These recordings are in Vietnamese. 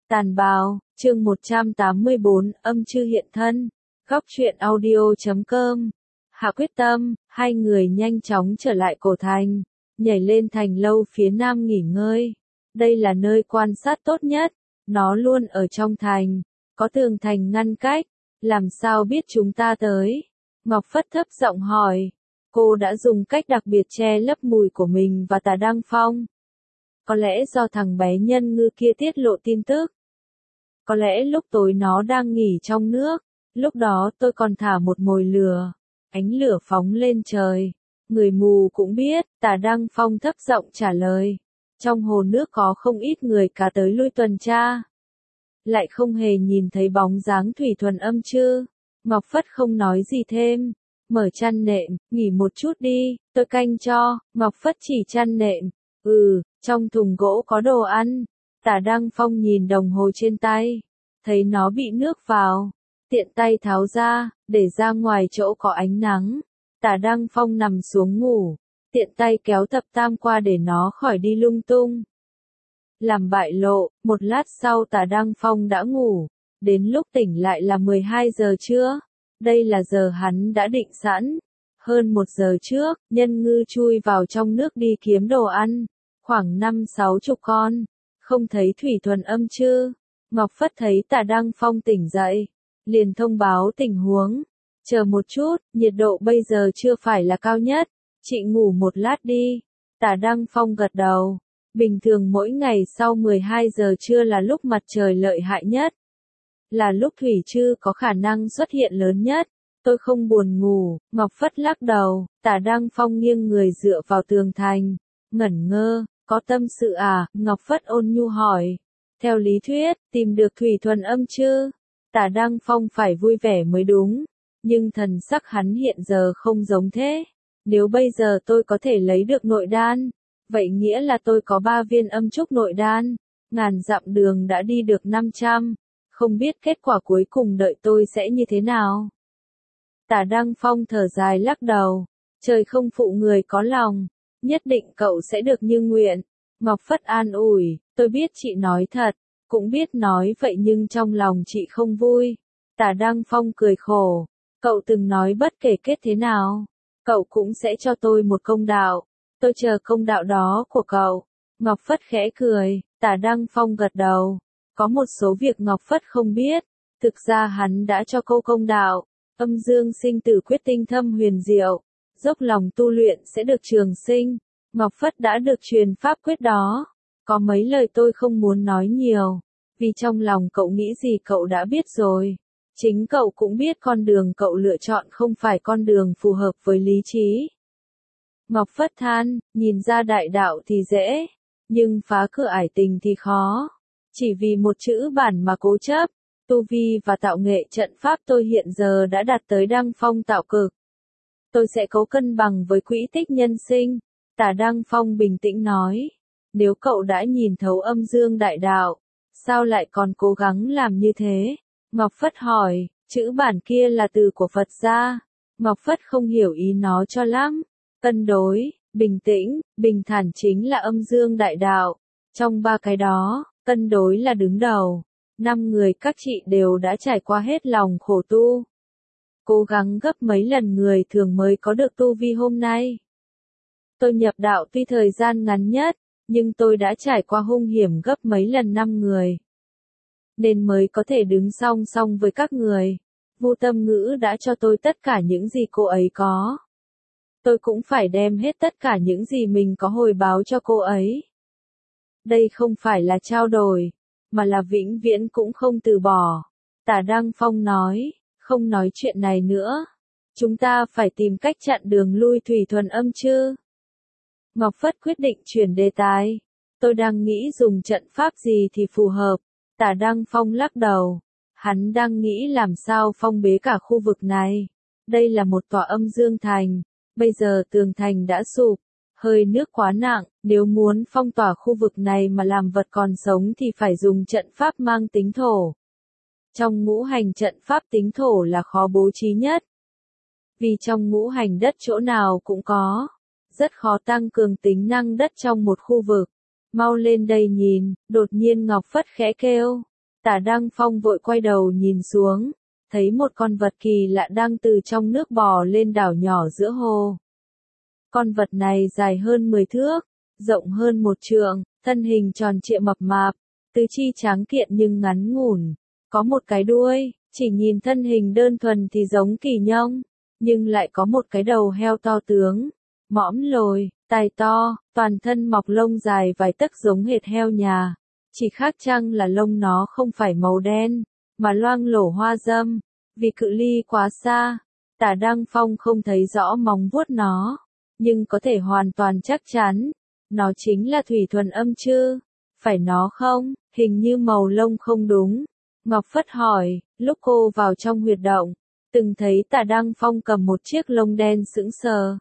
Tàn bào, chương 184, âm chư hiện thân. Góc truyện audio.com. Hạ quyết tâm, hai người nhanh chóng trở lại cổ thành, nhảy lên thành lâu phía nam nghỉ ngơi. Đây là nơi quan sát tốt nhất, nó luôn ở trong thành, có tường thành ngăn cách, làm sao biết chúng ta tới? Ngọc Phất thấp giọng hỏi, cô đã dùng cách đặc biệt che lấp mùi của mình và Tả Đăng Phong. Có lẽ do thằng bé nhân ngư kia tiết lộ tin tức. Có lẽ lúc tối nó đang nghỉ trong nước, lúc đó tôi còn thả một mồi lửa. Ánh lửa phóng lên trời. Người mù cũng biết, Tả Đăng Phong thấp giọng trả lời. Trong hồ nước có không ít người cá tới lui tuần tra. Lại không hề nhìn thấy bóng dáng Thủy Thuần Âm chứ. Ngọc Phất không nói gì thêm. Mở chăn nệm, nghỉ một chút đi, tôi canh cho. Ngọc Phất chỉ chăn nệm. Trong thùng gỗ có đồ ăn. Tả Đăng Phong nhìn đồng hồ trên tay. Thấy nó bị nước vào. Tiện tay tháo ra, để ra ngoài chỗ có ánh nắng. Tả Đăng Phong nằm xuống ngủ. Tiện tay kéo Thập Tam qua để nó khỏi đi lung tung. Làm bại lộ, một lát sau Tả Đăng Phong đã ngủ. Đến lúc tỉnh lại là 12 giờ trưa. Đây là giờ hắn đã định sẵn. Hơn 1 giờ trước, nhân ngư chui vào trong nước đi kiếm đồ ăn. Khoảng 5-60 con. Không thấy Thủy Thuần Âm chứ? Ngọc Phất thấy Tả Đăng Phong tỉnh dậy. Liền thông báo tình huống. Chờ một chút, nhiệt độ bây giờ chưa phải là cao nhất. Chị ngủ một lát đi. Tả Đăng Phong gật đầu. Bình thường mỗi ngày sau 12 giờ trưa là lúc mặt trời lợi hại nhất. Là lúc thủy trư có khả năng xuất hiện lớn nhất. Tôi không buồn ngủ. Ngọc Phất lắc đầu. Tả Đăng Phong nghiêng người dựa vào tường thành. Ngẩn ngơ. Có tâm sự à? Ngọc Phất ôn nhu hỏi. Theo lý thuyết, tìm được Thủy Thuần Âm chứ? Tả Đăng Phong phải vui vẻ mới đúng. Nhưng thần sắc hắn hiện giờ không giống thế. Nếu bây giờ tôi có thể lấy được nội đan, vậy nghĩa là tôi có 3 viên âm trúc nội đan. Ngàn dặm đường đã đi được 500. Không biết kết quả cuối cùng đợi tôi sẽ như thế nào. Tả Đăng Phong thở dài lắc đầu. Trời không phụ người có lòng. Nhất định cậu sẽ được như nguyện. Ngọc Phất an ủi, tôi biết chị nói thật, cũng biết nói vậy nhưng trong lòng chị không vui. Tả Đăng Phong cười khổ, cậu từng nói bất kể kết thế nào, cậu cũng sẽ cho tôi một công đạo. Tôi chờ công đạo đó của cậu. Ngọc Phất khẽ cười, Tả Đăng Phong gật đầu. Có một số việc Ngọc Phất không biết, thực ra hắn đã cho cô công đạo. Âm dương sinh tử quyết tinh thâm huyền diệu, dốc lòng tu luyện sẽ được trường sinh. Ngọc Phất đã được truyền pháp quyết đó. Có mấy lời tôi không muốn nói nhiều, vì trong lòng cậu nghĩ gì cậu đã biết rồi. Chính cậu cũng biết con đường cậu lựa chọn không phải con đường phù hợp với lý trí. Ngọc Phất than, nhìn ra đại đạo thì dễ, nhưng phá cửa ải tình thì khó. Chỉ vì một chữ bản mà cố chấp, tu vi và tạo nghệ trận pháp tôi hiện giờ đã đạt tới Đăng Phong tạo cực. Tôi sẽ cố cân bằng với quỹ tích nhân sinh. Tả Đăng Phong bình tĩnh nói. Nếu cậu đã nhìn thấu âm dương đại đạo, sao lại còn cố gắng làm như thế? Ngọc Phất hỏi, chữ bản kia là từ của Phật gia. Ngọc Phất không hiểu ý nó cho lắm. Cân đối, bình tĩnh, bình thản chính là âm dương đại đạo. Trong 3 cái đó, cân đối là đứng đầu. 5 người các chị đều đã trải qua hết lòng khổ tu. Cố gắng gấp mấy lần người thường mới có được tu vi hôm nay. Tôi nhập đạo tuy thời gian ngắn nhất, nhưng tôi đã trải qua hung hiểm gấp mấy lần 5 người. Nên mới có thể đứng song song với các người. Vu Tâm Ngữ đã cho tôi tất cả những gì cô ấy có. Tôi cũng phải đem hết tất cả những gì mình có hồi báo cho cô ấy. Đây không phải là trao đổi, mà là vĩnh viễn cũng không từ bỏ. Tả Đăng Phong nói, không nói chuyện này nữa. Chúng ta phải tìm cách chặn đường lui Thủy Thuần Âm chứ. Ngọc Phất quyết định chuyển đề tài. Tôi đang nghĩ dùng trận pháp gì thì phù hợp. Tả Đăng Phong lắc đầu. Hắn đang nghĩ làm sao phong bế cả khu vực này. Đây là một tòa âm dương thành. Bây giờ tường thành đã sụp. Hơi nước quá nặng. Nếu muốn phong tỏa khu vực này mà làm vật còn sống thì phải dùng trận pháp mang tính thổ. Trong ngũ hành trận pháp tính thổ là khó bố trí nhất. Vì trong ngũ hành đất chỗ nào cũng có. Rất khó tăng cường tính năng đất trong một khu vực. Mau lên đây nhìn, đột nhiên Ngọc Phất khẽ kêu. Tả Đăng Phong vội quay đầu nhìn xuống, thấy một con vật kỳ lạ đang từ trong nước bò lên đảo nhỏ giữa hồ. Con vật này dài hơn 10 thước, rộng hơn 1 trượng, thân hình tròn trịa mập mạp, tứ chi tráng kiện nhưng ngắn ngủn, có một cái đuôi, chỉ nhìn thân hình đơn thuần thì giống kỳ nhông, nhưng lại có một cái đầu heo to tướng, mõm lồi, tai to, toàn thân mọc lông dài vài tấc giống hệt heo nhà, chỉ khác chăng là lông nó không phải màu đen, mà loang lổ hoa râm, vì cự ly quá xa, Tả Đăng Phong không thấy rõ móng vuốt nó, nhưng có thể hoàn toàn chắc chắn, nó chính là thủy thuần âm chư, phải nó không, hình như màu lông không đúng. Ngọc Phất hỏi, lúc cô vào trong huyệt động, từng thấy Tả Đăng Phong cầm một chiếc lông đen sững sờ.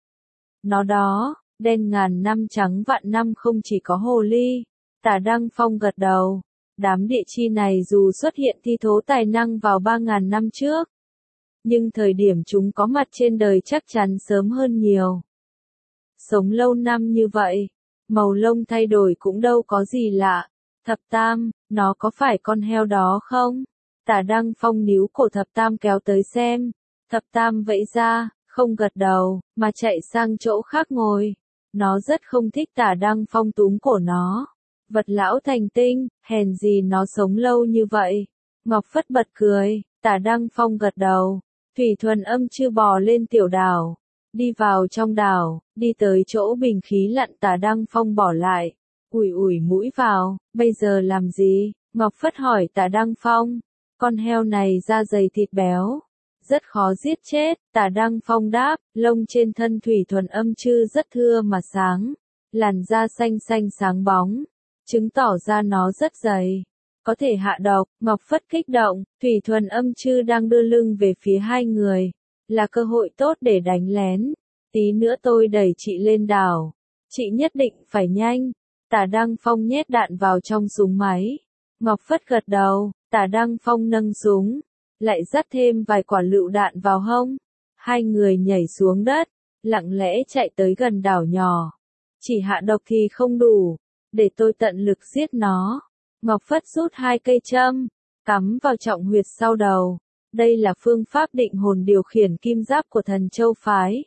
Nó đó, đen ngàn năm trắng vạn năm không chỉ có hồ ly. Tả Đăng Phong gật đầu, đám địa chi này dù xuất hiện thi thố tài năng vào 3.000 năm trước, nhưng thời điểm chúng có mặt trên đời chắc chắn sớm hơn nhiều. Sống lâu năm như vậy, màu lông thay đổi cũng đâu có gì lạ. Thập Tam, nó có phải con heo đó không? Tả Đăng Phong níu cổ Thập Tam kéo tới xem. Thập Tam vẫy ra, không gật đầu, mà chạy sang chỗ khác ngồi. Nó rất không thích Tả Đăng Phong túm cổ nó. Vật lão thành tinh, hèn gì nó sống lâu như vậy. Ngọc Phất bật cười, Tả Đăng Phong gật đầu. Thủy thuần âm chư bò lên tiểu đảo, đi vào trong đảo, đi tới chỗ bình khí lặn Tả Đăng Phong bỏ lại. Ủi ủi mũi vào, bây giờ làm gì? Ngọc Phất hỏi Tả Đăng Phong. Con heo này da dày thịt béo, rất khó giết chết. Tả Đăng Phong đáp, lông trên thân thủy thuần âm chư rất thưa mà sáng, làn da xanh xanh sáng bóng, chứng tỏ ra nó rất dày, có thể hạ độc. Ngọc Phất kích động, thủy thuần âm chư đang đưa lưng về phía hai người, là cơ hội tốt để đánh lén. Tí nữa tôi đẩy chị lên đảo, chị nhất định phải nhanh. Tả Đăng Phong nhét đạn vào trong súng máy. Ngọc Phất gật đầu, Tả Đăng Phong nâng súng, lại dắt thêm vài quả lựu đạn vào hông. Hai người nhảy xuống đất, lặng lẽ chạy tới gần đảo nhỏ. Chỉ hạ độc thì không đủ, để tôi tận lực giết nó. Ngọc Phất rút 2 cây châm, cắm vào trọng huyệt sau đầu. Đây là phương pháp định hồn điều khiển kim giáp của Thần Châu phái.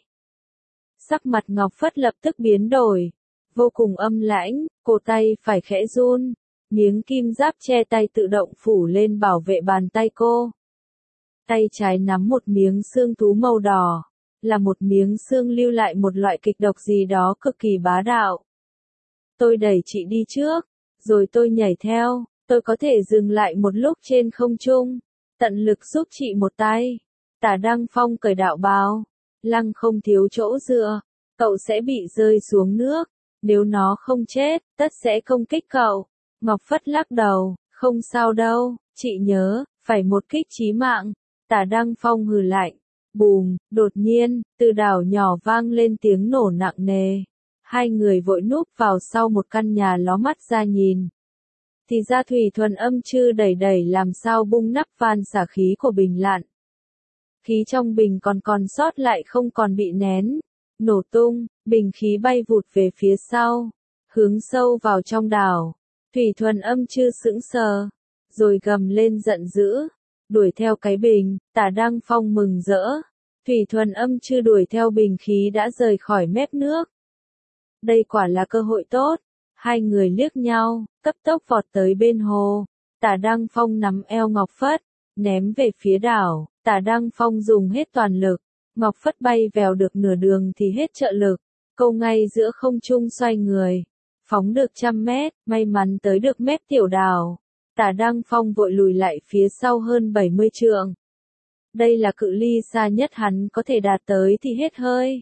Sắc mặt Ngọc Phất lập tức biến đổi, vô cùng âm lãnh, cổ tay phải khẽ run, miếng kim giáp che tay tự động phủ lên bảo vệ bàn tay cô. Tay trái nắm một miếng xương thú màu đỏ, là một miếng xương lưu lại một loại kịch độc gì đó cực kỳ bá đạo. Tôi đẩy chị đi trước, rồi tôi nhảy theo, tôi có thể dừng lại một lúc trên không trung, tận lực giúp chị một tay. Tả Đăng Phong cởi đạo bào, lăng không thiếu chỗ dựa, cậu sẽ bị rơi xuống nước, nếu nó không chết, tất sẽ công kích cậu. Ngọc Phất lắc đầu, không sao đâu, chị nhớ, phải một kích chí mạng. Tả Đăng Phong hừ lạnh, bùm, đột nhiên, từ đảo nhỏ vang lên tiếng nổ nặng nề. Hai người vội núp vào sau một căn nhà ló mắt ra nhìn. Thì ra thủy thuần âm chư đẩy đẩy làm sao bung nắp van xả khí của bình lặn. Khí trong bình còn sót lại không còn bị nén. Nổ tung, bình khí bay vụt về phía sau, hướng sâu vào trong đảo. Thủy thuần âm chư sững sờ, rồi gầm lên giận dữ, đuổi theo cái bình. Tả Đăng Phong mừng rỡ. Thủy thuần âm chư đuổi theo bình khí đã rời khỏi mép nước. Đây quả là cơ hội tốt. Hai người liếc nhau, cấp tốc vọt tới bên hồ. Tả Đăng Phong nắm eo Ngọc Phất, ném về phía đảo. Tả Đăng Phong dùng hết toàn lực. Ngọc Phất bay vèo được nửa đường thì hết trợ lực. Câu ngay giữa không trung xoay người, phóng được 100 mét, may mắn tới được mép tiểu đảo. Tả Đăng Phong vội lùi lại phía sau hơn 70 trượng. Đây là cự ly xa nhất hắn có thể đạt tới thì hết hơi.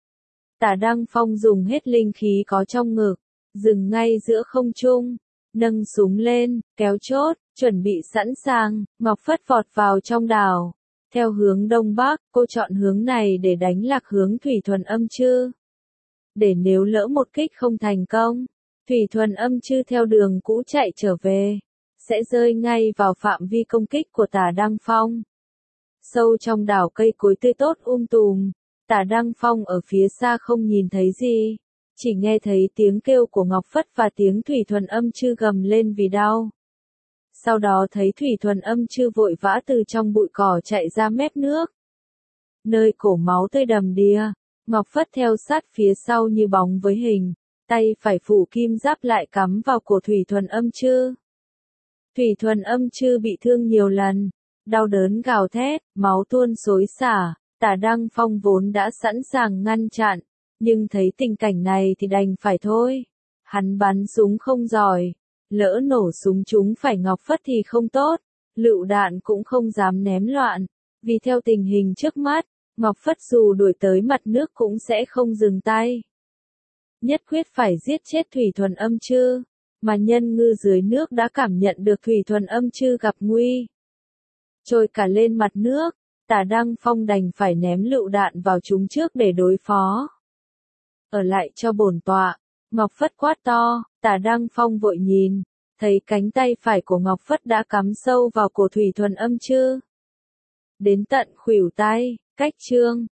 Tả Đăng Phong dùng hết linh khí có trong ngực, dừng ngay giữa không trung, nâng súng lên, kéo chốt, chuẩn bị sẵn sàng. Ngọc Phất vọt vào trong đảo. Theo hướng đông bắc, cô chọn hướng này để đánh lạc hướng thủy thuần âm chư. Để nếu lỡ một kích không thành công, thủy thuần âm chư theo đường cũ chạy trở về, sẽ rơi ngay vào phạm vi công kích của Tả Đăng Phong. Sâu trong đảo cây cối tươi tốt tùm, Tả Đăng Phong ở phía xa không nhìn thấy gì, chỉ nghe thấy tiếng kêu của Ngọc Phất và tiếng thủy thuần âm chư gầm lên vì đau. Sau đó thấy Thủy Thuần Âm Chư vội vã từ trong bụi cỏ chạy ra mép nước. Nơi cổ máu tươi đầm đìa, Ngọc Phất theo sát phía sau như bóng với hình, tay phải phủ kim giáp lại cắm vào cổ Thủy Thuần Âm Chư. Thủy Thuần Âm Chư bị thương nhiều lần, đau đớn gào thét, máu tuôn xối xả, Tả Đăng Phong vốn đã sẵn sàng ngăn chặn, nhưng thấy tình cảnh này thì đành phải thôi. Hắn bắn súng không giỏi, lỡ nổ súng trúng phải Ngọc Phất thì không tốt, lựu đạn cũng không dám ném loạn, vì theo tình hình trước mắt, Ngọc Phất dù đuổi tới mặt nước cũng sẽ không dừng tay. Nhất quyết phải giết chết Thủy Thuần Âm Chư, mà nhân ngư dưới nước đã cảm nhận được Thủy Thuần Âm Chư gặp nguy. Trôi cả lên mặt nước, Tả Đăng Phong đành phải ném lựu đạn vào chúng trước để đối phó. Ở lại cho bổn tọa, Ngọc Phất quát to, Tả Đăng Phong vội nhìn, thấy cánh tay phải của Ngọc Phất đã cắm sâu vào cổ Thủy Thuần Âm Chư. Đến tận khuỷu tay, cách chương.